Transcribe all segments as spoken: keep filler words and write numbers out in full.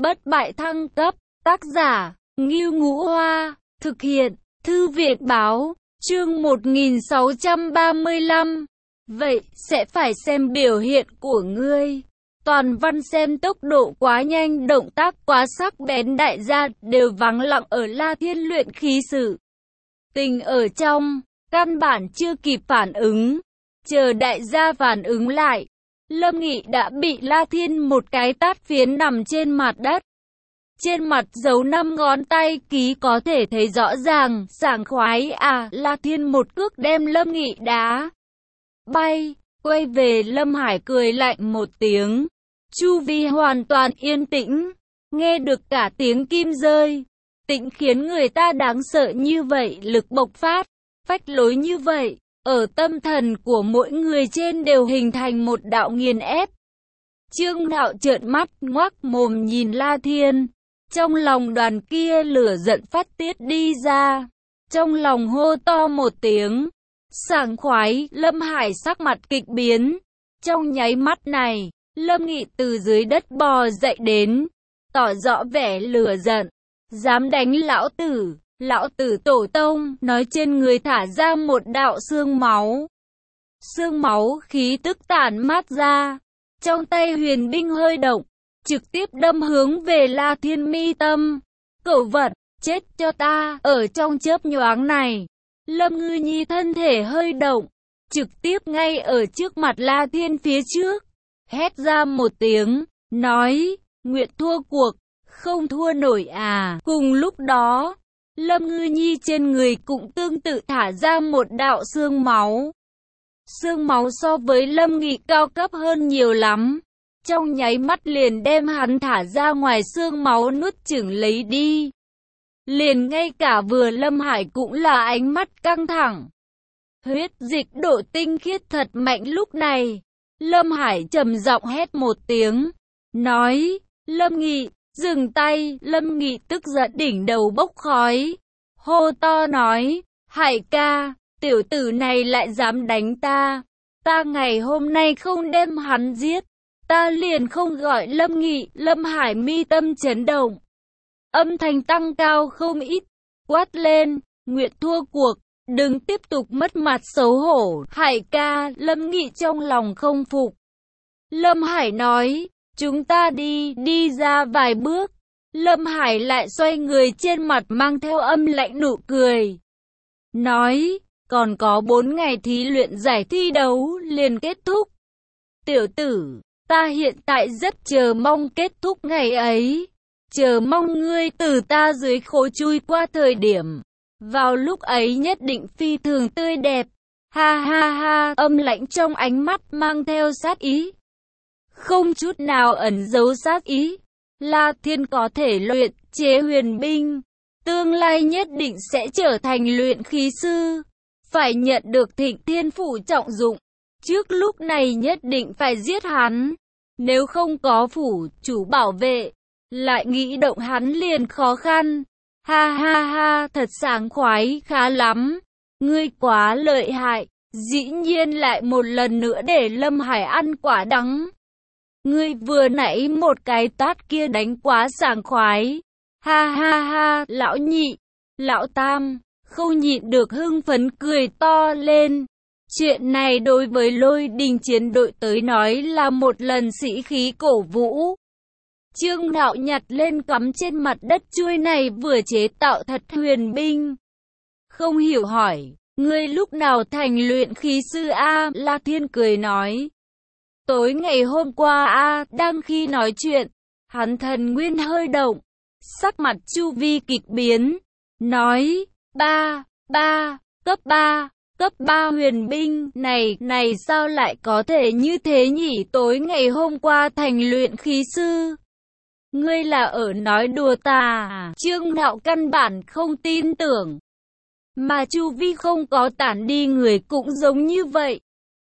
bất bại thăng cấp, tác giả, Ngưu Ngũ Hoa, thực hiện, Thư viện Báo, chương một nghìn sáu trăm ba mươi lăm. Vậy, sẽ phải xem biểu hiện của ngươi. Toàn văn xem tốc độ quá nhanh, động tác quá sắc bén, đại gia đều vắng lặng ở La Thiên luyện khí sự. Tình ở trong, căn bản chưa kịp phản ứng. Chờ đại gia phản ứng lại, Lâm Nghị đã bị La Thiên một cái tát phiến nằm trên mặt đất. Trên mặt dấu năm ngón tay ký có thể thấy rõ ràng, sảng khoái à. La Thiên một cước đem Lâm Nghị đá bay, quay về. Lâm Hải cười lạnh một tiếng. Chu vi hoàn toàn yên tĩnh, nghe được cả tiếng kim rơi. Tĩnh khiến người ta đáng sợ như vậy, lực bộc phát, phách lối như vậy, ở tâm thần của mỗi người trên đều hình thành một đạo nghiền ép. Trương Đạo trợn mắt ngoác mồm nhìn La Thiên. Trong lòng đoàn kia lửa giận phát tiết đi ra. Trong lòng hô to một tiếng. Sảng khoái. Lâm Hải sắc mặt kịch biến. Trong nháy mắt này, Lâm Nghị từ dưới đất bò dậy đến, tỏ rõ vẻ lửa giận. Dám đánh lão tử, lão tử tổ tông, nói trên người thả ra một đạo xương máu. Xương máu khí tức tản mát ra. Trong tay huyền binh hơi động, trực tiếp đâm hướng về La Thiên mi tâm. Cẩu vật, chết cho ta. Ở trong chớp nhoáng này, Lâm Ngư Nhi thân thể hơi động, trực tiếp ngay ở trước mặt La Thiên phía trước, hét ra một tiếng, nói, nguyện thua cuộc, không thua nổi à. Cùng lúc đó, Lâm Ngư Nhi trên người cũng tương tự thả ra một đạo xương máu. Xương máu so với Lâm Nghị cao cấp hơn nhiều lắm. Trong nháy mắt liền đem hắn thả ra ngoài, xương máu nuốt chửng lấy đi. Liền ngay cả vừa Lâm Hải cũng là ánh mắt căng thẳng. Huyết dịch độ tinh khiết thật mạnh. Lúc này, Lâm Hải trầm giọng hét một tiếng, nói, Lâm Nghị, dừng tay. Lâm Nghị tức giận đỉnh đầu bốc khói, hô to nói, Hải ca, tiểu tử này lại dám đánh ta. Ta ngày hôm nay không đem hắn giết, ta liền không gọi Lâm Nghị. Lâm Hải mi tâm chấn động, âm thanh tăng cao không ít, quát lên, nguyện thua cuộc, đừng tiếp tục mất mặt xấu hổ. Hải ca. Lâm Nghị trong lòng không phục. Lâm Hải nói, chúng ta đi. Đi ra vài bước, Lâm Hải lại xoay người, trên mặt mang theo âm lạnh nụ cười, nói, còn có bốn ngày thí luyện giải thi đấu liền kết thúc. Tiểu tử, ta hiện tại rất chờ mong kết thúc ngày ấy. Chờ mong ngươi từ ta dưới khố chui qua thời điểm. Vào lúc ấy nhất định phi thường tươi đẹp. Ha ha ha. Âm lãnh trong ánh mắt mang theo sát ý, không chút nào ẩn giấu sát ý. La Thiên có thể luyện chế huyền binh, tương lai nhất định sẽ trở thành luyện khí sư, phải nhận được Thịnh Thiên Phủ trọng dụng. Trước lúc này nhất định phải giết hắn. Nếu không có phủ chủ bảo vệ, lại nghĩ động hắn liền khó khăn. Ha ha ha. Thật sảng khoái, khá lắm. Ngươi quá lợi hại. Dĩ nhiên lại một lần nữa để Lâm Hải ăn quả đắng. Ngươi vừa nãy một cái tát kia đánh quá sảng khoái. Ha ha ha. Lão nhị, lão tam không nhịn được hưng phấn cười to lên. Chuyện này đối với Lôi Đình chiến đội tới nói là một lần sĩ khí cổ vũ. Trương Đạo nhặt lên cắm trên mặt đất chuôi này vừa chế tạo thật huyền binh. Không hiểu hỏi, ngươi lúc nào thành luyện khí sư a? La Thiên cười nói, tối ngày hôm qua a. Đang khi nói chuyện, hắn thần nguyên hơi động, sắc mặt chu vi kịch biến, nói, ba, ba, cấp ba, cấp ba huyền binh, này, này sao lại có thể như thế nhỉ? Tối ngày hôm qua thành luyện khí sư. Ngươi là ở nói đùa ta à? Trương Đạo căn bản không tin tưởng. Mà chu vi không có tản đi người cũng giống như vậy.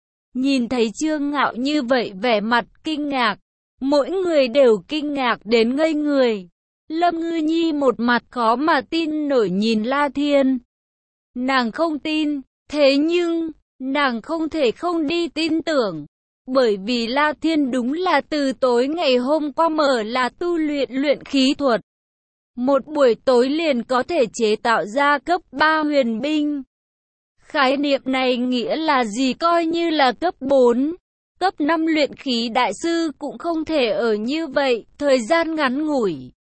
Nhìn thấy Trương Ngạo như vậy vẻ mặt kinh ngạc, mỗi người đều kinh ngạc đến ngây người. Lâm Ngư Nhi một mặt khó mà tin nổi nhìn La Thiên. Nàng không tin, thế nhưng, nàng không thể không đi tin tưởng. Bởi vì La Thiên đúng là từ tối ngày hôm qua mở là tu luyện luyện khí thuật. Một buổi tối liền có thể chế tạo ra cấp ba huyền binh. Khái niệm này nghĩa là gì, coi như là cấp bốn, cấp năm luyện khí đại sư cũng không thể ở như vậy, thời gian ngắn ngủi.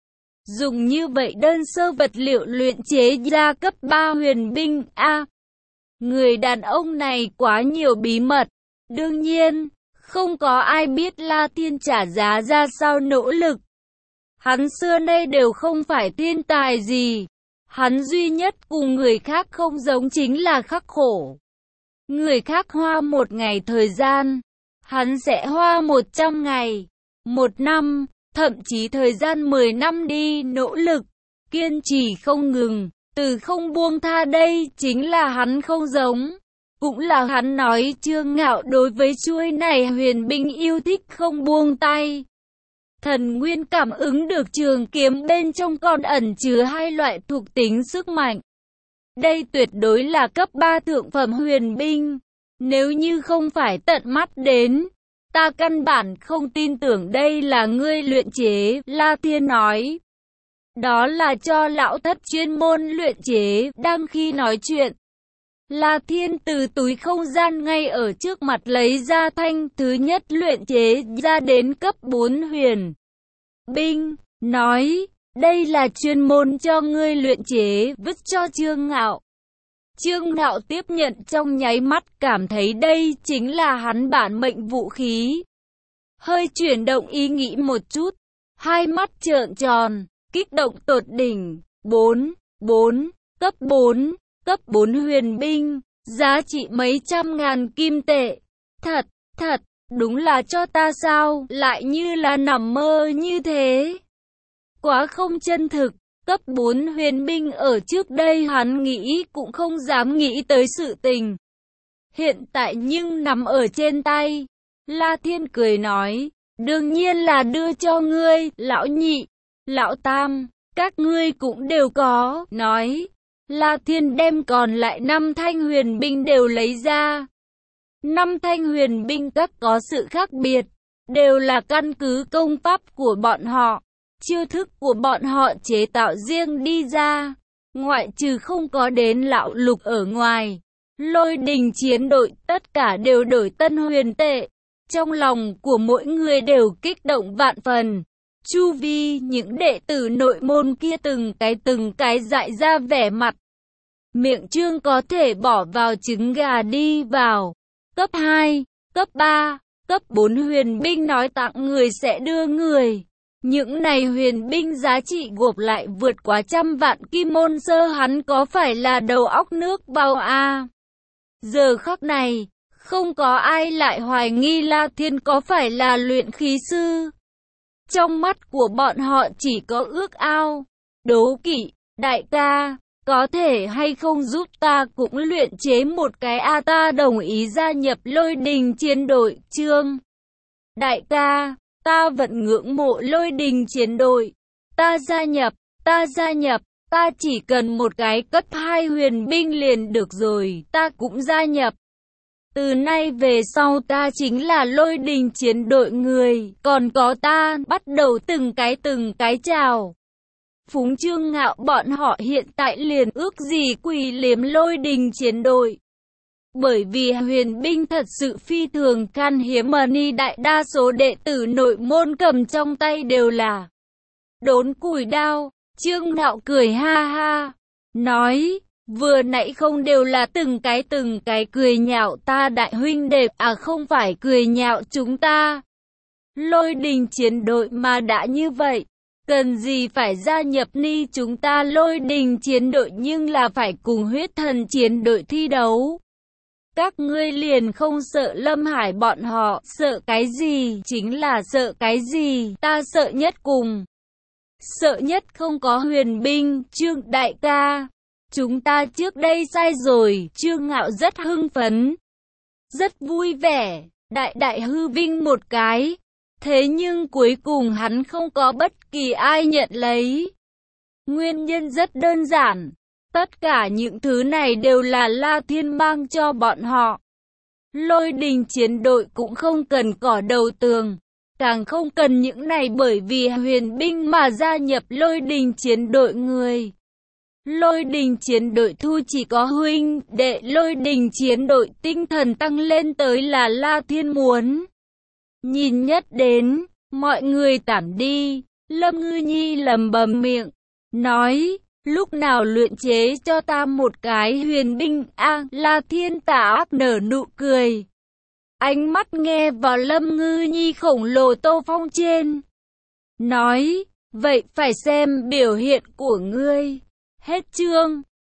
Dùng như vậy đơn sơ vật liệu luyện chế ra cấp ba huyền binh, a à, người đàn ông này quá nhiều bí mật. Đương nhiên, không có ai biết La Thiên trả giá ra sao nỗ lực. Hắn xưa nay đều không phải thiên tài gì. Hắn duy nhất cùng người khác không giống chính là khắc khổ. Người khác hoa một ngày thời gian, hắn sẽ hoa một trăm ngày, một năm, thậm chí thời gian mười năm đi nỗ lực, kiên trì không ngừng, từ không buông tha. Đây chính là hắn không giống. Cũng là hắn nói Trương Ngạo đối với chuôi này huyền binh yêu thích không buông tay. Thần Nguyên cảm ứng được trường kiếm bên trong còn ẩn chứa hai loại thuộc tính sức mạnh. Đây tuyệt đối là cấp ba thượng phẩm huyền binh. Nếu như không phải tận mắt đến, ta căn bản không tin tưởng đây là ngươi luyện chế, La Thiên nói. Đó là cho lão thất chuyên môn luyện chế. Đang khi nói chuyện, La Thiên từ túi không gian ngay ở trước mặt lấy ra thanh thứ nhất luyện chế ra đến cấp bốn huyền binh, nói, đây là chuyên môn cho ngươi luyện chế, vứt cho Trương Ngạo. Trương Ngạo tiếp nhận trong nháy mắt, cảm thấy đây chính là hắn bản mệnh vũ khí. Hơi chuyển động ý nghĩ một chút, hai mắt trợn tròn, kích động tột đỉnh. Bốn, bốn, cấp bốn, cấp bốn huyền binh, giá trị mấy trăm ngàn kim tệ. Thật, thật, đúng là cho ta sao, lại như là nằm mơ như thế. Quá không chân thực. Cấp bốn huyền binh ở trước đây hắn nghĩ cũng không dám nghĩ tới sự tình. Hiện tại nhưng nằm ở trên tay. La Thiên cười nói, đương nhiên là đưa cho ngươi, lão nhị, lão tam, các ngươi cũng đều có. Nói, La Thiên đem còn lại năm thanh huyền binh đều lấy ra. Năm thanh huyền binh các có sự khác biệt, đều là căn cứ công pháp của bọn họ, chiêu thức của bọn họ chế tạo riêng đi ra. Ngoại trừ không có đến lão lục ở ngoài, Lôi Đình chiến đội tất cả đều đổi tân huyền tệ. Trong lòng của mỗi người đều kích động vạn phần. Chu vi những đệ tử nội môn kia từng cái từng cái dại ra vẻ mặt. Miệng trương có thể bỏ vào trứng gà đi vào. Cấp hai, cấp ba, cấp bốn huyền binh nói tặng người sẽ đưa người. Những này huyền binh giá trị gộp lại vượt quá trăm vạn kim môn sơ, hắn có phải là đầu óc nước vào a? Giờ khắc này, không có ai lại hoài nghi La Thiên có phải là luyện khí sư. Trong mắt của bọn họ chỉ có ước ao, đố kỵ. Đại ca, có thể hay không giúp ta cũng luyện chế một cái a? Ta đồng ý gia nhập Lôi Đình chiến đội. Trương đại ca, ta vẫn ngưỡng mộ Lôi Đình chiến đội. Ta gia nhập, ta gia nhập, ta chỉ cần một cái cấp hai huyền binh liền được rồi, ta cũng gia nhập. Từ nay về sau ta chính là Lôi Đình chiến đội người, còn có ta, bắt đầu từng cái từng cái chào. Phúng Trương Ngạo bọn họ hiện tại liền ước gì quỳ liếm Lôi Đình chiến đội. Bởi vì huyền binh thật sự phi thường khan hiếm, mà ni đại đa số đệ tử nội môn cầm trong tay đều là đốn củi đao. Trương Ngạo cười ha ha, nói, vừa nãy không đều là từng cái từng cái cười nhạo ta đại huynh đệ à, không phải cười nhạo chúng ta. Lôi Đình chiến đội mà đã như vậy, cần gì phải gia nhập ni chúng ta Lôi Đình chiến đội, nhưng là phải cùng huyết thần chiến đội thi đấu. Các ngươi liền không sợ Lâm Hải bọn họ, sợ cái gì, chính là sợ cái gì, ta sợ nhất cùng. Sợ nhất không có huyền binh. Trương đại ca, chúng ta trước đây sai rồi. Trương Ngạo rất hưng phấn, rất vui vẻ, đại đại hư vinh một cái. Thế nhưng cuối cùng hắn không có bất kỳ ai nhận lấy. Nguyên nhân rất đơn giản, tất cả những thứ này đều là La Thiên mang cho bọn họ. Lôi đình chiến đội cũng không cần cỏ đầu tường, càng không cần những này bởi vì huyền binh mà gia nhập lôi đình chiến đội người. Lôi đình chiến đội thu chỉ có huynh đệ lôi đình chiến đội tinh thần tăng lên tới là La Thiên muốn. Nhìn nhất đến, mọi người tản đi, Lâm Ngư Nhi lẩm bẩm miệng, nói, lúc nào luyện chế cho ta một cái huyền binh a La Thiên tà ác nở nụ cười. Ánh mắt nghe vào Lâm Ngư Nhi khổng lồ Tô Phong trên. Nói, vậy phải xem biểu hiện của ngươi. Hết chương.